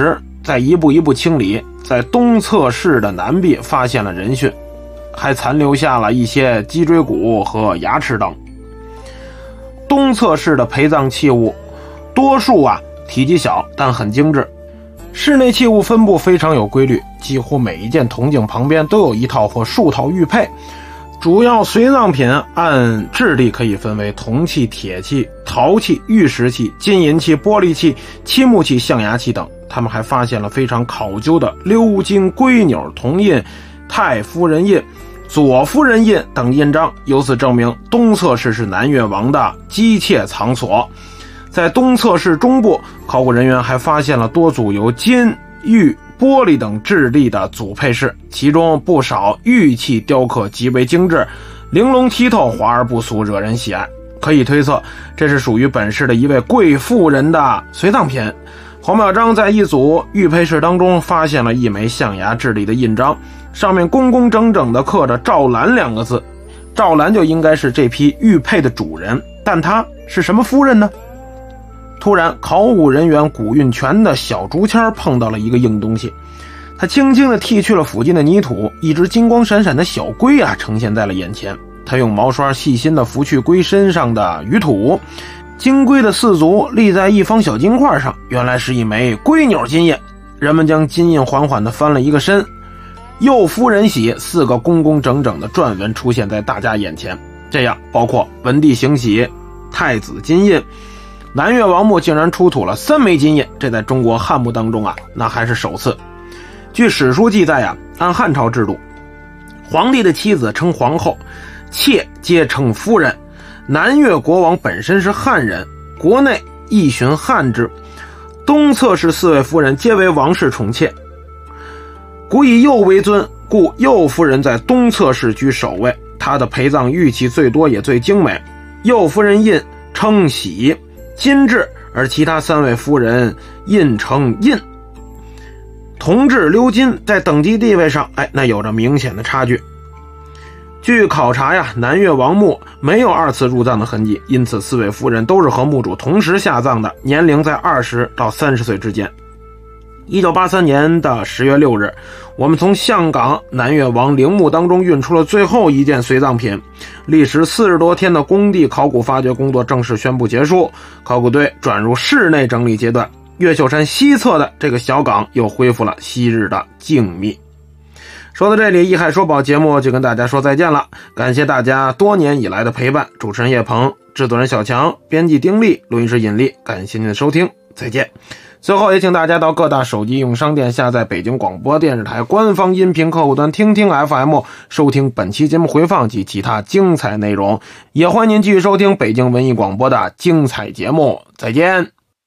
再一步一步清理，在东侧室的南壁发现了人殉，还残留下了一些脊椎骨和牙齿等。东侧室的陪葬器物多数体积小，但很精致。室内器物分布非常有规律，几乎每一件铜镜旁边都有一套或数套玉佩。主要随葬品按质地可以分为铜器、铁器、陶器、玉石器、金银器、玻璃器、漆木器、象牙器等。他们还发现了非常考究的鎏金龟钮铜印、太夫人印、左夫人印等印章，由此证明东侧室是南越王的姬妾藏所。在东侧室中部，考古人员还发现了多组由金、玉、玻璃等质地的组配饰，其中不少玉器雕刻极为精致，玲珑剔透，华而不俗，惹人喜爱。可以推测，这是属于本市的一位贵妇人的随葬品。黄表彰在一组玉佩饰当中发现了一枚象牙质地的印章，上面工工整整地刻着赵兰2个字。赵兰就应该是这批玉佩的主人，但她是什么夫人呢？突然，考古人员古运泉的小竹签碰到了一个硬东西，他轻轻地剔去了附近的泥土，一只金光闪闪的小龟呈现在了眼前。他用毛刷细心地拂去龟身上的余土，金龟的4足立在一方小金块上，原来是一枚龟钮金印。人们将金印缓缓地翻了一个身，右夫人玺4个工工整整的篆文出现在大家眼前，这样包括文帝行玺、太子金印。南越王墓竟然出土了3枚金印，这在中国汉墓当中那还是首次。据史书记载按汉朝制度，皇帝的妻子称皇后，妾皆称夫人。南越国王本身是汉人，国内亦循汉制。东侧室4位夫人皆为王室宠妾，古以右为尊，故右夫人在东侧室居首位。她的陪葬玉器最多也最精美，右夫人印称玺金质，而其他3位夫人印称印铜质鎏金，在等级地位上那有着明显的差距。据考察南越王墓没有2次入葬的痕迹，因此4位夫人都是和墓主同时下葬的，年龄在20到30岁之间。1983年的10月6日，我们从象岗南越王陵墓当中运出了最后一件随葬品，历时40多天的工地考古发掘工作正式宣布结束，考古队转入室内整理阶段。越秀山西侧的这个小岗又恢复了昔日的静谧。说到这里，一海说宝节目就跟大家说再见了，感谢大家多年以来的陪伴。主持人叶鹏，制作人小强，编辑丁力，录音师尹力，感谢您的收听，再见。最后也请大家到各大手机应用商店下载北京广播电视台官方音频客户端听听 FM， 收听本期节目回放及其他精彩内容。也欢迎您继续收听北京文艺广播的精彩节目，再见。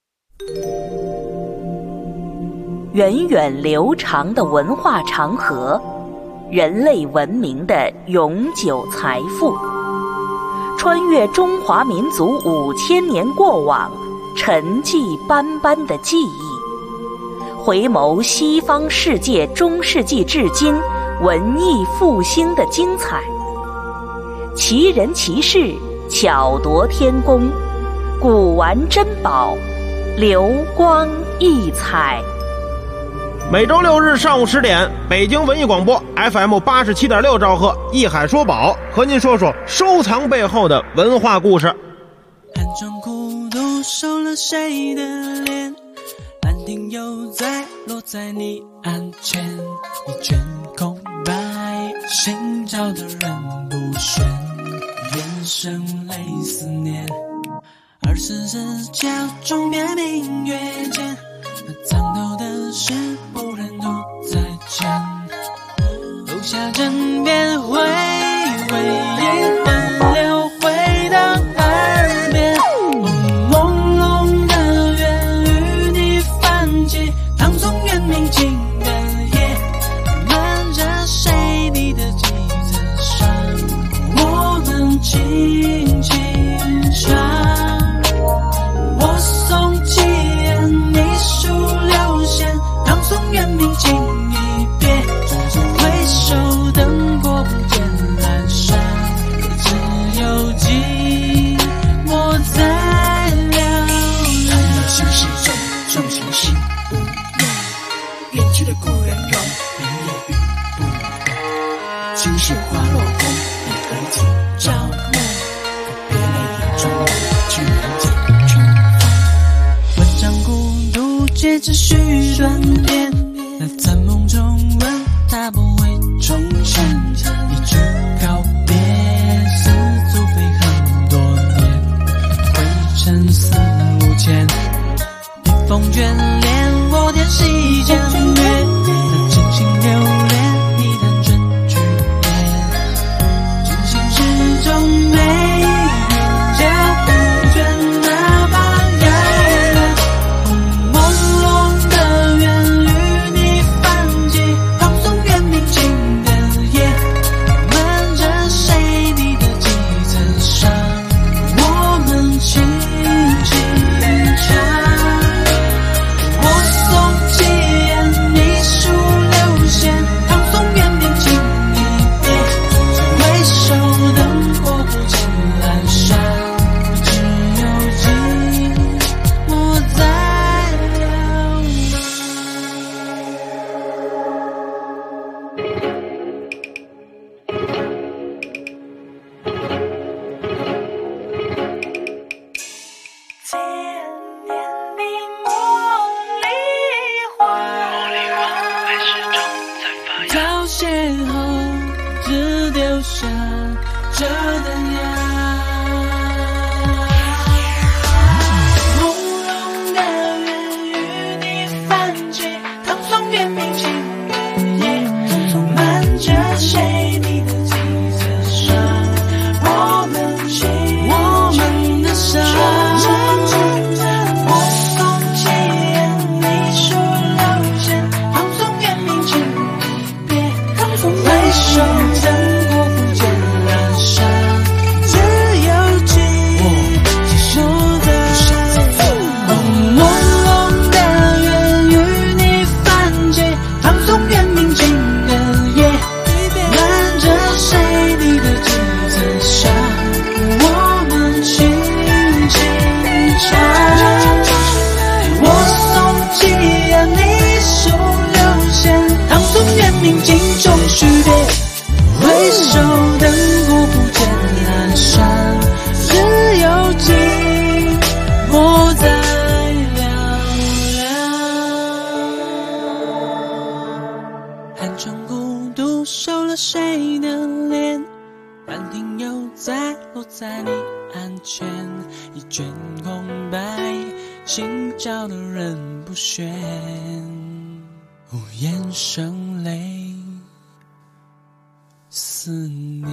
源远流长的文化长河，人类文明的永久财富，穿越中华民族5000年过往，沉寂斑斑的记忆，回眸西方世界中世纪至今文艺复兴的精彩，奇人奇事，巧夺天工，古玩珍宝，流光溢彩。 每周6日上午10点，北京文艺广播 FM 87.6兆赫，一海说宝和您说说收藏背后的文化故事。 寒窗孤独收了谁的脸，兰亭又在落在你案前，一卷空白，寻找的人不选，眼神泪思念，24时假装变明月间，藏头的事不忍都在前，楼下枕边回味一分流回到耳边，朦胧的愿与你泛起，唐宋元明清的夜，漫着谁你的记载上，我们轻轻唱，我送起你数流线，唐宋元明清一别，转身回首灯火不见阑珊， 尽是花落空，一何尽朝暮。别泪眼中的君能见春风。万丈孤独皆只须断点，在梦中问他不会重生。一句告别，似足飞很多年，灰尘四五千。笔锋眷恋，我天西江月，那真情留恋，一旦真句言。真心之中没人家不倦，哪怕遥远。朦胧的缘与你泛起，放松远明清的夜，瞒着谁你的几层纱，我们轻轻唱。我送起烟，你数流线，唐宋远明情一别，回首灯火不见阑珊，只有寂寞在两凋谢后，只留下这灯芽。朦胧的缘与你泛起，唐宋远明情的夜，瞒着谁你的几层纱，我们的伤。我送起烟，你数流线，唐宋远明情回首灯火不见阑珊，只有寂寞在。朦胧的缘与你泛起，唐宋远明情的夜，瞒着谁你的几层纱，我们轻轻唱。我送起烟，你数流线，唐宋远明镜中许别，回首灯火不见阑珊，只有寂寞在寥寥。寒窗孤独收了谁的脸，兰亭又再落在你案前，一卷空白，心照的人不选，无言声泪思念。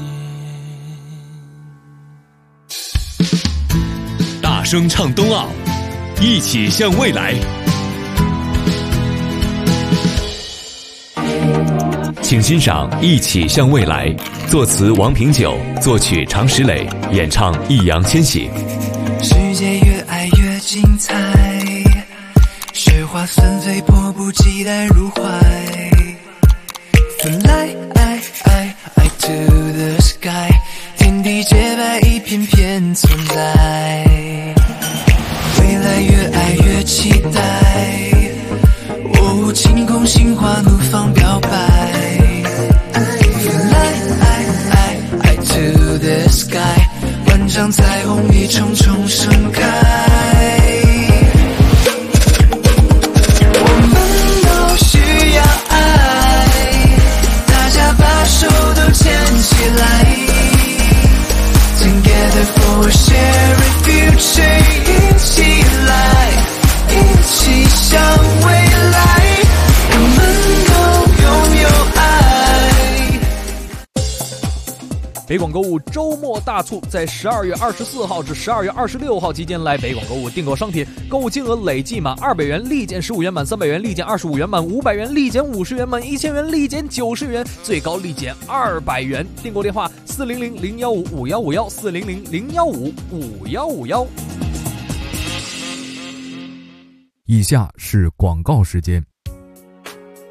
大声唱冬奥，一起向未来。请欣赏《一起向未来》，作词王平久，作曲常石磊，演唱易烊千玺。 世界越爱越精彩，雪花纷飞，迫不及待入怀。Fly to the sky， 天地洁白，一片片存在。未来越爱越期待，哦，晴空心花怒放表白。Fly to the sky， 万丈彩虹一重重盛开。我们都需要爱，大家把手都牵起来。Together for a shared future， 一起来，一起向未来，我们都拥有爱。 北广购物周末大促，在12月24号至12月26号期间来北广购物订购商品，购物金额累计满200元立减15元，满300元立减25元，满500元立减50元，满1000元立减90元，最高立减200元。订购电话400-015-5151 400-015-5151。 以下是广告时间。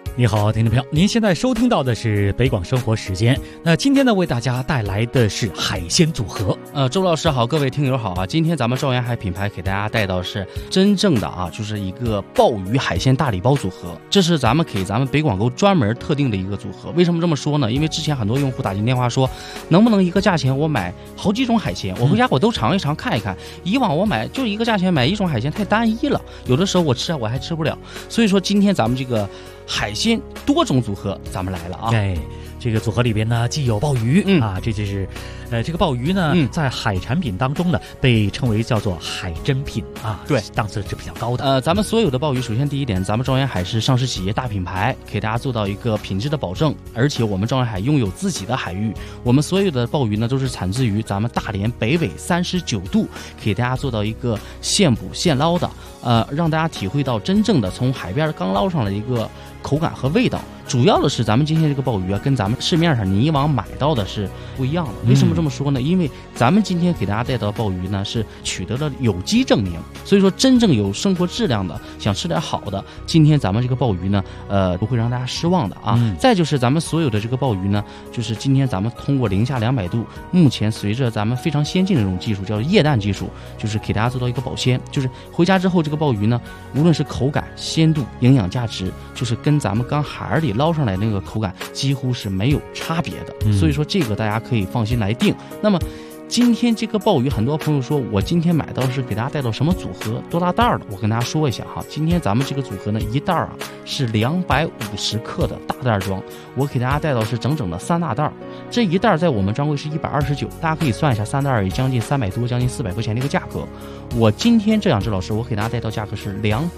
你好，听众朋友，您现在收听到的是北广生活时间。那今天呢，为大家带来的是海鲜组合。 周老师好，各位听友好啊！今天咱们兆元海品牌给大家带到是真正的就是一个鲍鱼海鲜大礼包组合，这是咱们给咱们北广购专门特定的一个组合。为什么这么说呢？因为之前很多用户打进电话说，能不能一个价钱我买好几种海鲜，我回家我都尝一尝看一看。以往我买就一个价钱买一种海鲜太单一了，有的时候我吃我还吃不了。所以说今天咱们这个海鲜多种组合咱们来了啊！ 对，这个组合里边呢，既有鲍鱼这就是，这个鲍鱼呢，在海产品当中呢，被称为叫做海珍品啊， 对， 档次是比较高的。 咱们所有的鲍鱼，首先第一点，咱们兆元海是上市企业大品牌，给大家做到一个品质的保证，而且我们兆元海拥有自己的海域，我们所有的鲍鱼呢都是产自于咱们大连北纬39度，给大家做到一个现捕现捞的，让大家体会到真正的从海边刚捞上来的一个口感和味道。主要的是咱们今天这个鲍鱼跟咱们市面上你以往买到的是不一样的。为什么这么说呢？因为咱们今天给大家带到的鲍鱼呢是取得了有机证明，所以说真正有生活质量的，想吃点好的，今天咱们这个鲍鱼呢不会让大家失望的啊。再就是咱们所有的这个鲍鱼呢，就是今天咱们通过零下200度，目前随着咱们非常先进的这种技术，叫做液氮技术，就是给大家做到一个保鲜，就是回家之后这个鲍鱼呢，无论是口感、鲜度、营养价值，就是跟咱们刚海里捞上来那个口感几乎是没有差别的，所以说这个大家可以放心来定。那么今天这个鲍鱼，很多朋友说我今天买到是给大家带到什么组合，多大袋的？我跟大家说一下哈，今天咱们这个组合呢，一袋是250克的大袋装，我给大家带到是整整的3大袋，这一袋在我们专柜是129，大家可以算一下，3袋也将近300多，将近400块钱的一个价格。我今天这样，周老师，我给大家带到价格是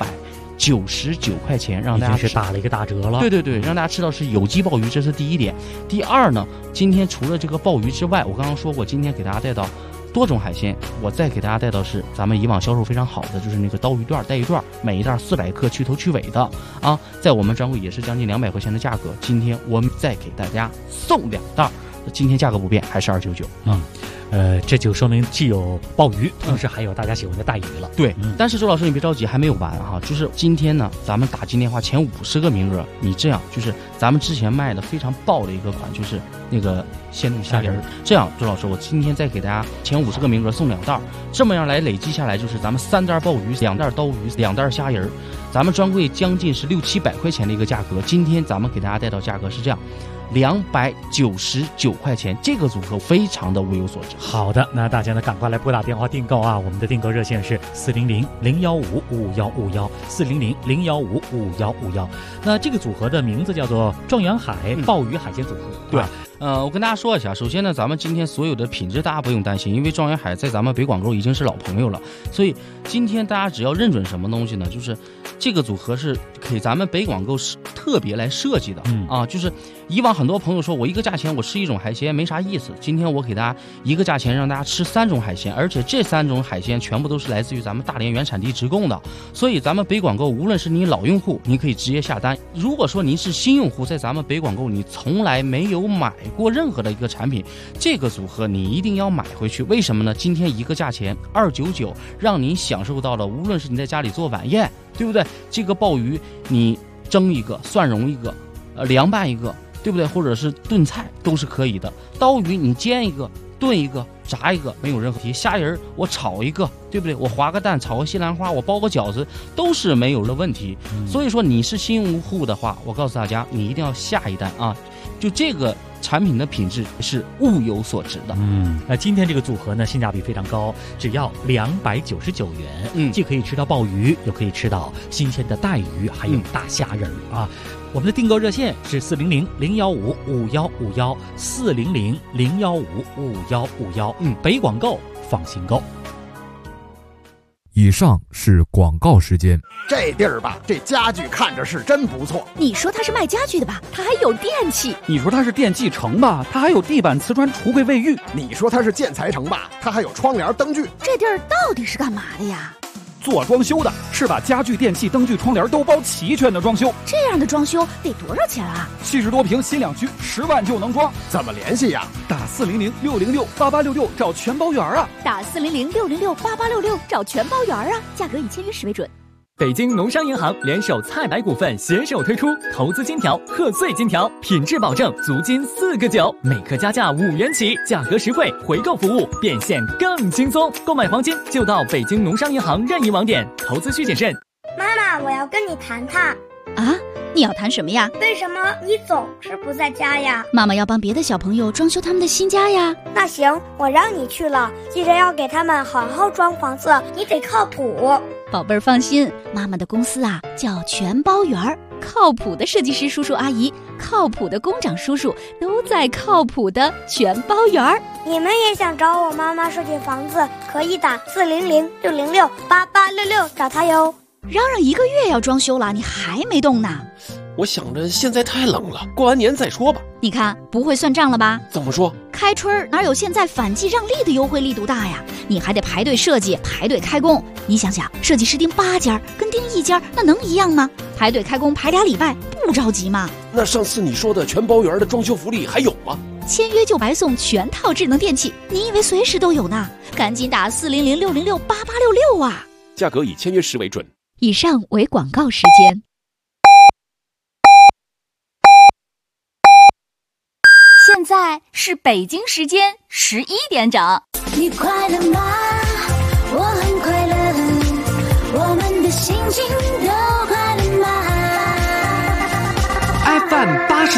299块钱，让大家已经是打了一个大折了。 对，让大家吃到是有机鲍鱼，这是第一点。第二呢，今天除了这个鲍鱼之外，我刚刚说过，今天给大家带到多种海鲜，我再给大家带到是咱们以往销售非常好的，就是那个刀鱼段带鱼段，每一袋400克，去头去尾的啊，在我们专柜也是将近200块钱的价格。今天我们再给大家送2袋，今天价格不变，还是299啊。 这就说明既有鲍鱼，同时还有大家喜欢的带鱼了。 对，但是周老师你别着急，还没有完哈，就是今天呢，咱们打进电话前50个名额，你这样就是咱们之前卖的非常爆的一个款，就是那个鲜冻虾仁。这样，周老师，我今天再给大家前50个名额送2袋，这么样来累计下来，就是咱们3袋鲍鱼、2袋刀鱼、2袋虾仁，咱们专柜将近是600-700块钱的一个价格，今天咱们给大家带到价格是这样。299块钱，这个组合非常的物有所值。 好的，那大家呢赶快来拨打电话订购啊！我们的订购热线是400-015-5151，400-015-5151。那这个组合的名字叫做状元海鲍鱼海鲜组合。 对。我跟大家说一下，首先呢，咱们今天所有的品质大家不用担心，因为状元海在咱们北广购已经是老朋友了，所以今天大家只要认准什么东西呢，就是这个组合是给咱们北广购是特别来设计的就是以往很多朋友说我一个价钱我吃一种海鲜没啥意思，今天我给大家一个价钱让大家吃3种海鲜，而且这3种海鲜全部都是来自于咱们大连原产地直供的，所以咱们北广购无论是你老用户，你可以直接下单；如果说您是新用户，在咱们北广购你从来没有买过任何的一个产品，这个组合你一定要买回去。为什么呢？今天一个价钱299，让你享受到了，无论是你在家里做晚宴，对不对？这个鲍鱼你蒸一个，蒜蓉一个，凉拌一个，对不对？或者是炖菜都是可以的。刀鱼你煎一个，炖一个，炸一个，没有任何问题。虾仁我炒一个，对不对？我划个蛋，炒个西兰花，我包个饺子，都是没有的问题。所以说你是新用户的话，我告诉大家，你一定要下一单啊！就这个产品的品质是物有所值的。 那今天这个组合呢，性价比非常高，只要299元，既可以吃到鲍鱼，又可以吃到新鲜的带鱼，还有大虾仁啊。我们的订购热线是400-015-5151，400-015-5151，北广购放心购。 以上是广告时间。 这地儿吧，这家具看着是真不错。 你说它是卖家具的吧，它还有电器。 你说它是电器城吧，它还有地板、瓷砖、橱柜、卫浴。 你说它是建材城吧，它还有窗帘、灯具。 这地儿到底是干嘛的呀？ 做装修的，是把家具、电器、灯具、窗帘都包齐全的装修。 这样的装修得多少钱啊 ？70多平新两区，10万就能装。 怎么联系呀？ 打400-606-8866找全包圆啊！ 打400-606-8866找全包圆啊！价格以签约时为准。 北京农商银行联手菜百股份携手推出投资金条、贺岁金条，品质保证，足金4个9，每克加价5元起，价格实惠，回购服务变现更轻松。购买黄金就到北京农商银行任意网点，投资需谨慎。 妈妈，我要跟你谈谈。 啊，你要谈什么呀？ 为什么你总是不在家呀？ 妈妈要帮别的小朋友装修他们的新家呀。 那行，我让你去了，记着要给他们好好装房子，你得靠谱。 宝贝儿放心，妈妈的公司啊叫全包园儿，靠谱的设计师叔叔阿姨，靠谱的工长叔叔都在靠谱的全包园儿。 你们也想找我妈妈设计房子，可以打400-606-8866找她哟。 嚷嚷1个月要装修了，你还没动呢？ 我想着现在太冷了，过完年再说吧。 你看不会算账了吧？ 怎么说？ 开春哪有现在反季让利的优惠力度大呀？你还得排队设计，排队开工。你想想，设计师订8家跟订1家那能一样吗？排队开工排2礼拜，不着急吗？ 那上次你说的全包园的装修福利还有吗？ 签约就白送全套智能电器，你以为随时都有呢？赶紧打400-606-8866啊！ 价格以签约时为准。 以上为广告时间。 现在是北京时间11点整。 你快乐吗？我很快乐，我们的心情都快乐吗 ？FM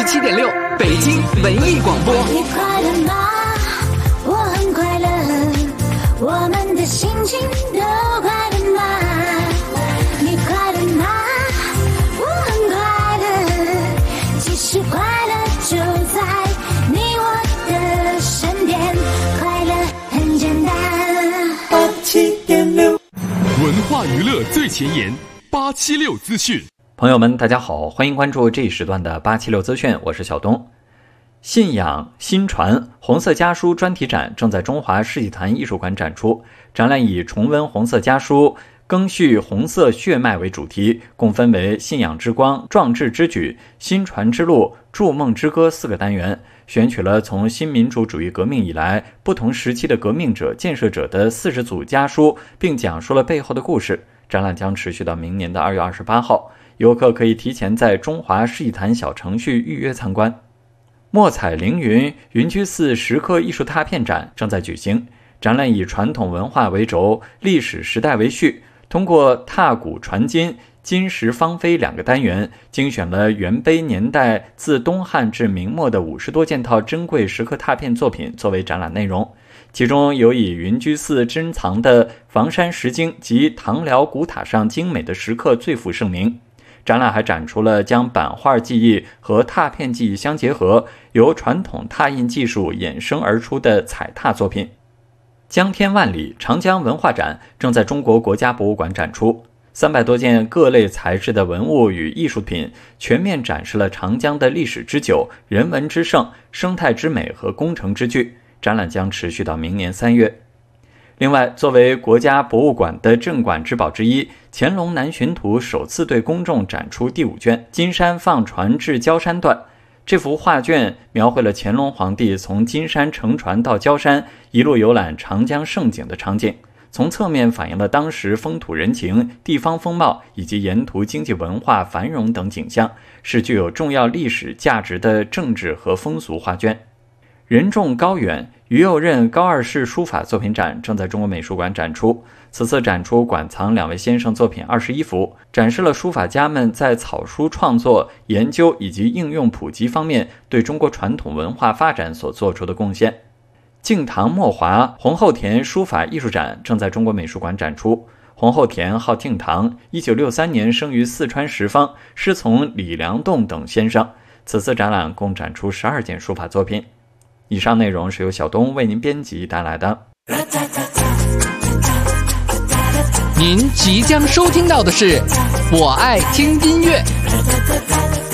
87.6，北京文艺广播。 你快乐吗？我很快乐，我们的心情都快乐吗？你快乐吗？我很快乐，其实快乐就在你我的身边，快乐很简单。87.6， 文化娱乐最前沿，876资讯。 朋友们，大家好，欢迎关注这一时段的876资讯，我是小东。信仰新传红色家书专题展正在中华世纪坛艺术馆展出，展览以重温红色家书、更续红色血脉为主题，共分为信仰之光、壮志之举、新传之路、筑梦之歌4个单元，选取了从新民主主义革命以来不同时期的革命者、建设者的40组家书，并讲述了背后的故事。展览将持续到明年的2月28号，游客可以提前在中华世纪坛小程序预约参观。墨彩凌云云居寺石刻艺术拓片展正在举行，展览以传统文化为轴，历史时代为序，通过踏古传今、金石芳菲2个单元，精选了元卑年代自东汉至明末的50多件套珍贵石刻拓片作品作为展览内容。其中有以云居寺珍藏的房山石经及唐辽古塔上精美的石刻最负盛名。展览还展出了将版画技艺和拓片技艺相结合，由传统拓印技术衍生而出的彩拓作品。江天万里长江文化展正在中国国家博物馆展出，300多件各类材质的文物与艺术品，全面展示了长江的历史之久、人文之盛、生态之美和工程之巨。展览将持续到明年3月。另外，作为国家博物馆的镇馆之宝之一，乾隆南巡图首次对公众展出第5卷《金山放船至焦山段》。这幅画卷描绘了乾隆皇帝从金山乘船到焦山，一路游览长江盛景的场景，从侧面反映了当时风土人情、地方风貌以及沿途经济文化繁荣等景象，是具有重要历史价值的政治和风俗画卷。人众高远于右任高2式书法作品展正在中国美术馆展出，此次展出馆藏2位先生作品21幅，展示了书法家们在草书创作、研究以及应用普及方面对中国传统文化发展所做出的贡献。敬堂墨华洪后田书法艺术展正在中国美术馆展出。洪后田号敬堂，1963年生于四川什邡，师从李良栋等先生。此次展览共展出12件书法作品。以上内容是由小东为您编辑带来的。 您即将收听到的是《我爱听音乐》。